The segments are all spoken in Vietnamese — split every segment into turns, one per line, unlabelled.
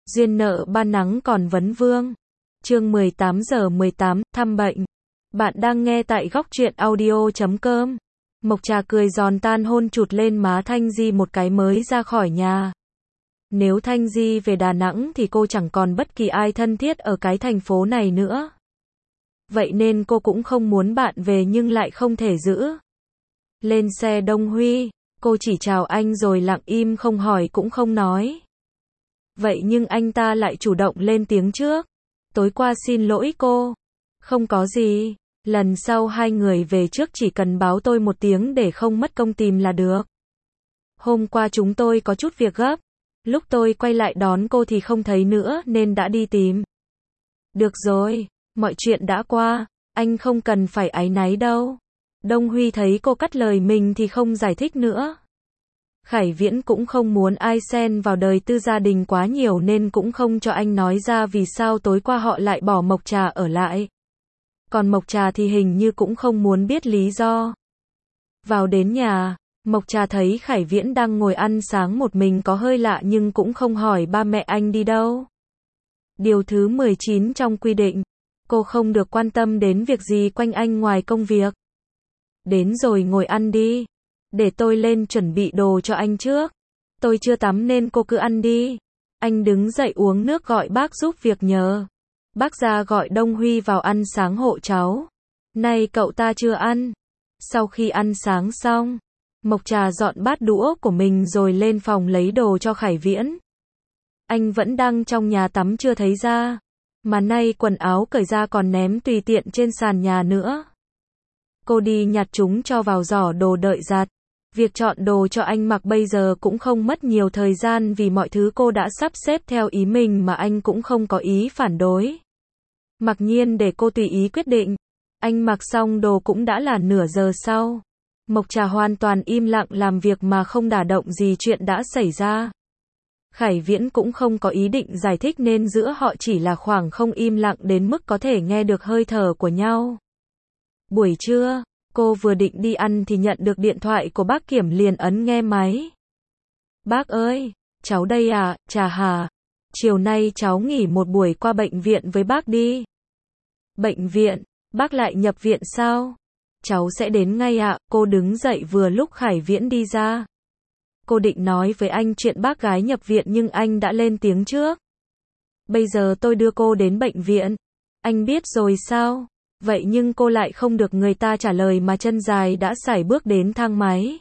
Duyên nợ ban nắng còn vấn vương. Chương 18:18, thăm bệnh. Bạn đang nghe tại góc truyện audio.com. Mộc Trà cười giòn tan hôn chụt lên má Thanh Di một cái mới ra khỏi nhà. Nếu Thanh Di về Đà Nẵng thì cô chẳng còn bất kỳ ai thân thiết ở cái thành phố này nữa. Vậy nên cô cũng không muốn bạn về nhưng lại không thể giữ. Lên xe Đông Huy, cô chỉ chào anh rồi lặng im không hỏi cũng không nói. Vậy nhưng anh ta lại chủ động lên tiếng trước. Tối qua xin lỗi cô. Không có gì. Lần sau hai người về trước chỉ cần báo tôi một tiếng để không mất công tìm là được. Hôm qua chúng tôi có chút việc gấp. Lúc tôi quay lại đón cô thì không thấy nữa nên đã đi tìm. Được rồi, mọi chuyện đã qua. Anh không cần phải áy náy đâu. Đông Huy thấy cô cắt lời mình thì không giải thích nữa. Khải Viễn cũng không muốn ai xen vào đời tư gia đình quá nhiều nên cũng không cho anh nói ra vì sao tối qua họ lại bỏ Mộc Trà ở lại. Còn Mộc Trà thì hình như cũng không muốn biết lý do. Vào đến nhà, Mộc Trà thấy Khải Viễn đang ngồi ăn sáng một mình có hơi lạ nhưng cũng không hỏi ba mẹ anh đi đâu. Điều thứ 19 trong quy định, cô không được quan tâm đến việc gì quanh anh ngoài công việc. Đến rồi ngồi ăn đi. Để tôi lên chuẩn bị đồ cho anh trước. Tôi chưa tắm nên cô cứ ăn đi. Anh đứng dậy uống nước gọi bác giúp việc nhờ. Bác ra gọi Đông Huy vào ăn sáng hộ cháu. Nay cậu ta chưa ăn. Sau khi ăn sáng xong, Mộc Trà dọn bát đũa của mình rồi lên phòng lấy đồ cho Khải Viễn. Anh vẫn đang trong nhà tắm chưa thấy ra. Mà nay quần áo cởi ra còn ném tùy tiện trên sàn nhà nữa. Cô đi nhặt chúng cho vào giỏ đồ đợi giặt. Việc chọn đồ cho anh mặc bây giờ cũng không mất nhiều thời gian vì mọi thứ cô đã sắp xếp theo ý mình mà anh cũng không có ý phản đối. Mặc nhiên để cô tùy ý quyết định. Anh mặc xong đồ cũng đã là nửa giờ sau. Mộc Trà hoàn toàn im lặng làm việc mà không đả động gì chuyện đã xảy ra. Khải Viễn cũng không có ý định giải thích nên giữa họ chỉ là khoảng không im lặng đến mức có thể nghe được hơi thở của nhau. Buổi trưa, cô vừa định đi ăn thì nhận được điện thoại của bác Kiểm liền ấn nghe máy. Bác ơi, cháu đây à, Trà Hà. Chiều nay cháu nghỉ một buổi qua bệnh viện với bác đi. Bệnh viện, bác lại nhập viện sao? Cháu sẽ đến ngay ạ, cô đứng dậy vừa lúc Khải Viễn đi ra. Cô định nói với anh chuyện bác gái nhập viện nhưng anh đã lên tiếng trước. Bây giờ tôi đưa cô đến bệnh viện. Anh biết rồi sao? Vậy nhưng cô lại không được người ta trả lời mà chân dài đã sải bước đến thang máy.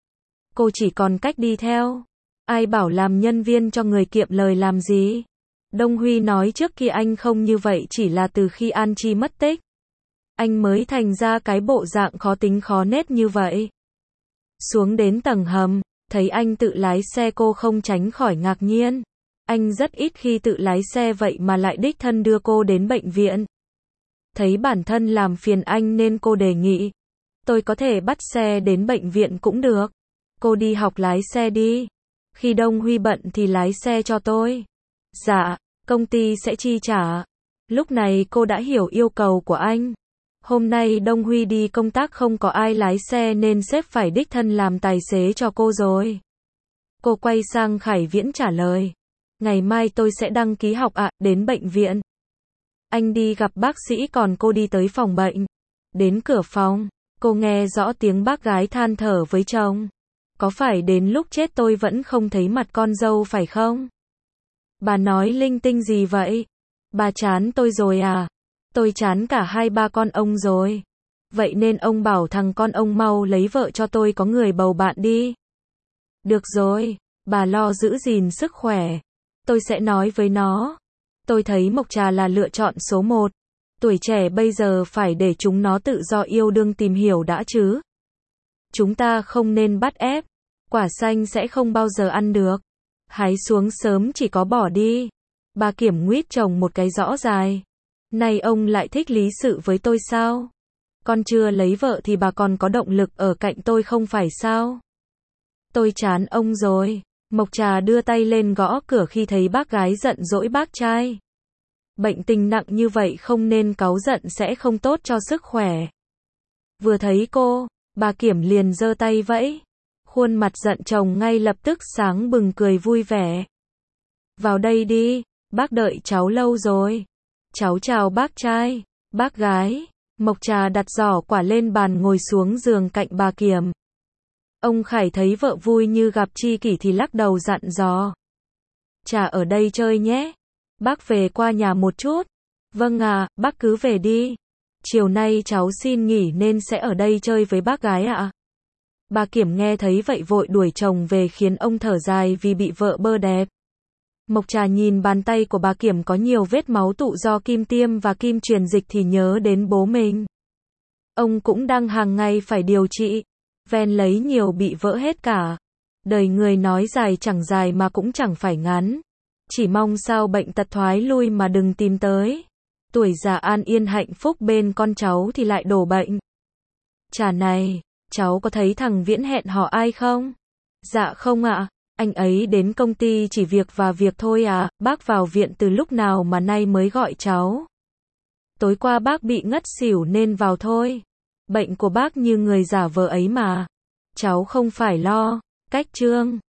Cô chỉ còn cách đi theo. Ai bảo làm nhân viên cho người kiệm lời làm gì? Đông Huy nói trước kia anh không như vậy chỉ là từ khi An Chi mất tích. Anh mới thành ra cái bộ dạng khó tính khó nết như vậy. Xuống đến tầng hầm, thấy anh tự lái xe cô không tránh khỏi ngạc nhiên. Anh rất ít khi tự lái xe vậy mà lại đích thân đưa cô đến bệnh viện. Thấy bản thân làm phiền anh nên cô đề nghị. Tôi có thể bắt xe đến bệnh viện cũng được. Cô đi học lái xe đi. Khi Đông Huy bận thì lái xe cho tôi. Dạ, công ty sẽ chi trả. Lúc này cô đã hiểu yêu cầu của anh. Hôm nay Đông Huy đi công tác không có ai lái xe nên sếp phải đích thân làm tài xế cho cô rồi. Cô quay sang Khải Viễn trả lời. Ngày mai tôi sẽ đăng ký học ạ, đến bệnh viện. Anh đi gặp bác sĩ còn cô đi tới phòng bệnh. Đến cửa phòng, cô nghe rõ tiếng bác gái than thở với chồng. Có phải đến lúc chết tôi vẫn không thấy mặt con dâu phải không? Bà nói linh tinh gì vậy? Bà chán tôi rồi à? Tôi chán cả hai ba con ông rồi. Vậy nên ông bảo thằng con ông mau lấy vợ cho tôi có người bầu bạn đi. Được rồi, bà lo giữ gìn sức khỏe. Tôi sẽ nói với nó. Tôi thấy Mộc Trà là lựa chọn số 1. Tuổi trẻ bây giờ phải để chúng nó tự do yêu đương tìm hiểu đã chứ. Chúng ta không nên bắt ép. Quả xanh sẽ không bao giờ ăn được. Hái xuống sớm chỉ có bỏ đi. Bà Kiểm nguyết chồng một cái rõ dài. Này ông lại thích lý sự với tôi sao? Con chưa lấy vợ thì bà còn có động lực ở cạnh tôi không phải sao? Tôi chán ông rồi. Mộc Trà đưa tay lên gõ cửa khi thấy bác gái giận dỗi bác trai. Bệnh tình nặng như vậy không nên cáu giận sẽ không tốt cho sức khỏe. Vừa thấy cô, bà Kiểm liền giơ tay vẫy. Khuôn mặt giận chồng ngay lập tức sáng bừng cười vui vẻ. Vào đây đi, bác đợi cháu lâu rồi. Cháu chào bác trai, bác gái. Mộc Trà đặt giỏ quả lên bàn ngồi xuống giường cạnh bà Kiểm. Ông Khải thấy vợ vui như gặp tri kỷ thì lắc đầu dặn dò. Trà ở đây chơi nhé. Bác về qua nhà một chút. Vâng ạ, bác cứ về đi. Chiều nay cháu xin nghỉ nên sẽ ở đây chơi với bác gái ạ. Bà Kiểm nghe thấy vậy vội đuổi chồng về khiến ông thở dài vì bị vợ bơ đẹp. Mộc Trà nhìn bàn tay của bà Kiểm có nhiều vết máu tụ do kim tiêm và kim truyền dịch thì nhớ đến bố mình. Ông cũng đang hàng ngày phải điều trị. Ven lấy nhiều bị vỡ hết cả. Đời người nói dài chẳng dài mà cũng chẳng phải ngắn. Chỉ mong sao bệnh tật thoái lui mà đừng tìm tới. Tuổi già an yên hạnh phúc bên con cháu thì lại đổ bệnh. Trà này, cháu có thấy thằng Viễn hẹn hò ai không? Dạ không ạ, anh ấy đến công ty chỉ việc và việc thôi à, bác vào viện từ lúc nào mà nay mới gọi cháu. Tối qua bác bị ngất xỉu nên vào thôi. Bệnh của bác như người giả vờ ấy mà. Cháu không phải lo. Cách Trương